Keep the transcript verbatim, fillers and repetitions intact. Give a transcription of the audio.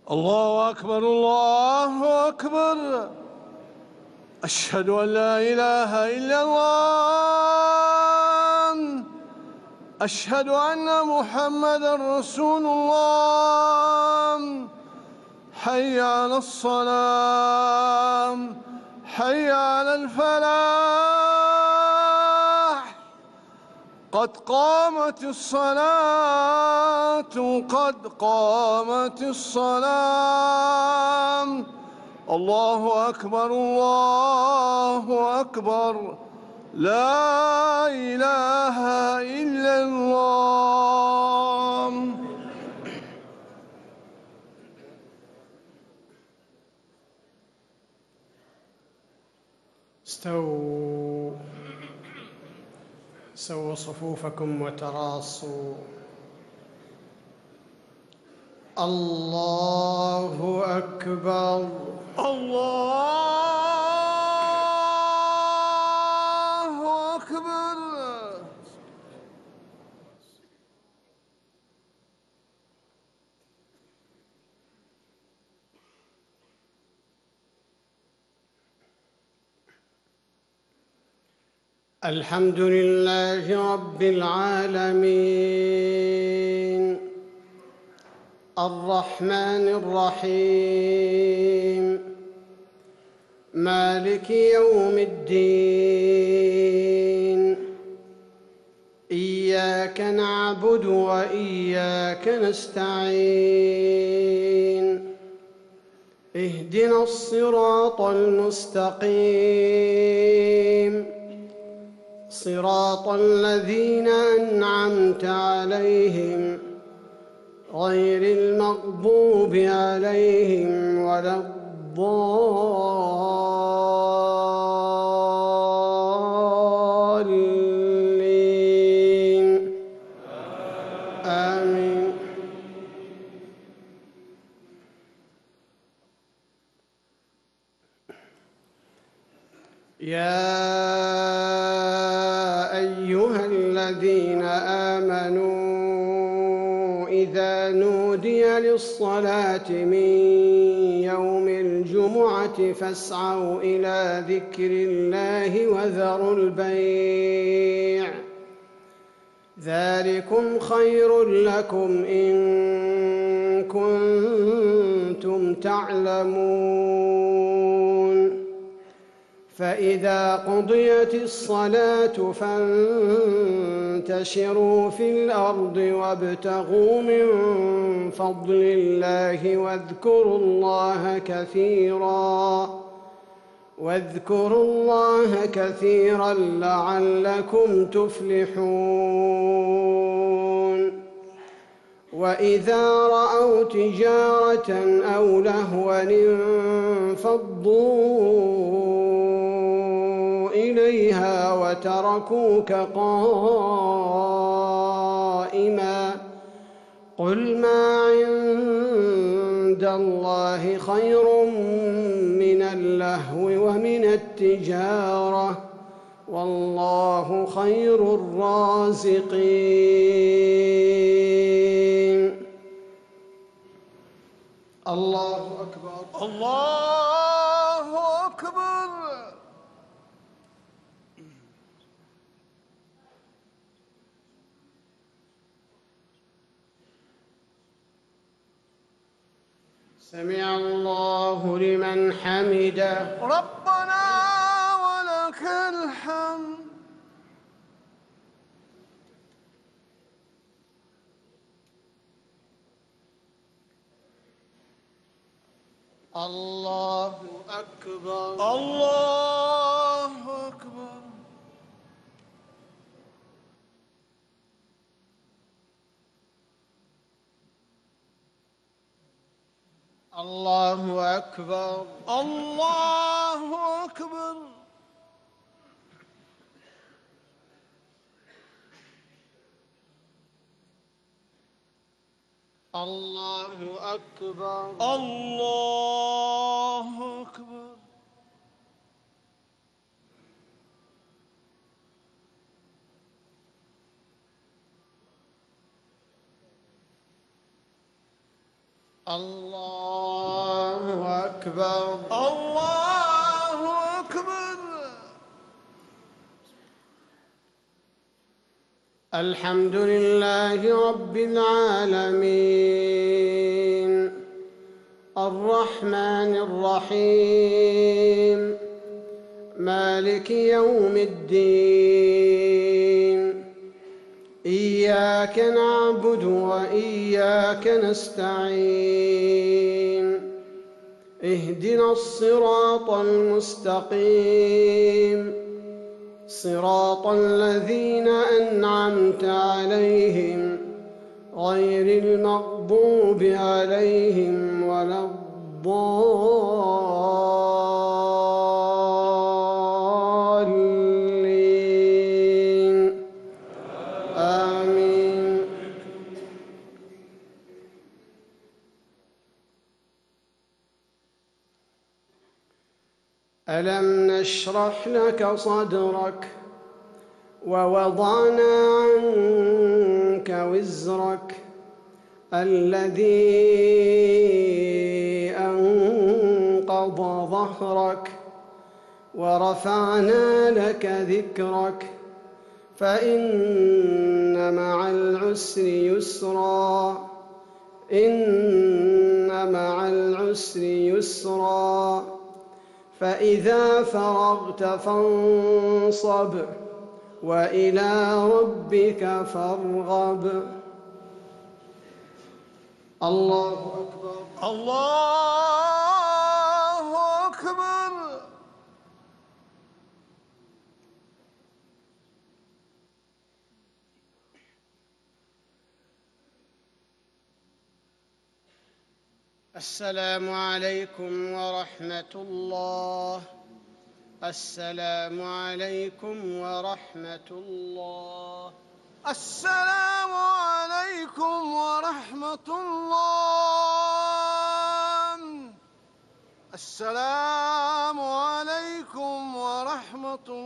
الله أكبر الله أكبر. أشهد أن لا إله إلا الله. أشهد أن محمدًا رسول الله. حي على الصلاة، حي على الفلاح. قد قامت الصلاة، قد قامت الصلاة. الله أكبر الله أكبر. لا إله إلا الله. استووا سووا صفوفكم وتراصوا. الله أكبر. الله أكبر. الحمد لله رب العالمين، الرحمن الرحيم، مالك يوم الدين. إياك نعبد وإياك نستعين. اهدنا الصراط المستقيم، صراط الذين أنعمت عليهم غير المغضوب عليهم ولا الضالين. آمين. يا أيها الذين آمنوا إذا نودي للصلاة من يوم الجمعة فاسعوا إلى ذكر الله وذروا البيع، ذلكم خير لكم إن كنتم تعلمون. فإذا قضيت الصلاة فانتشروا في الأرض وابتغوا من فضل الله واذكروا الله كثيرا واذكروا الله كثيرا لعلكم تفلحون. وإذا رأوا تجارة أو لهوا انفضوا إليها وتركوك قائما. قل ما عند الله خير من اللهو ومن التجارة، والله خير الرازقين. الله أكبر. الله أكبر. سمع الله لمن حمده. ربنا ولك الحمد. الله أكبر. الله أكبر. الله أكبر. الله أكبر. الله أكبر. الله أكبر. الله الله أكبر. الله أكبر. الحمد لله رب العالمين الرحمن الرحيم مالك يوم الدين إياك نعبد وإياك نستعين اهدنا الصراط المستقيم صراط الذين أنعمت عليهم غير المغضوب عليهم ولا الضالين آمين. ألم نشرح لك صدرك ووضعنا عنك وزرك الذي أنقض ظهرك ورفعنا لك ذكرك فإن مع العسر يسرا إن مع العسر يسرا فإذا فرغت فانصب وإلى ربك فارغب. الله أكبر. الله أكبر. السلام عليكم ورحمة الله. السلام عليكم ورحمة الله. السلام عليكم ورحمة الله. السلام عليكم ورحمة الله.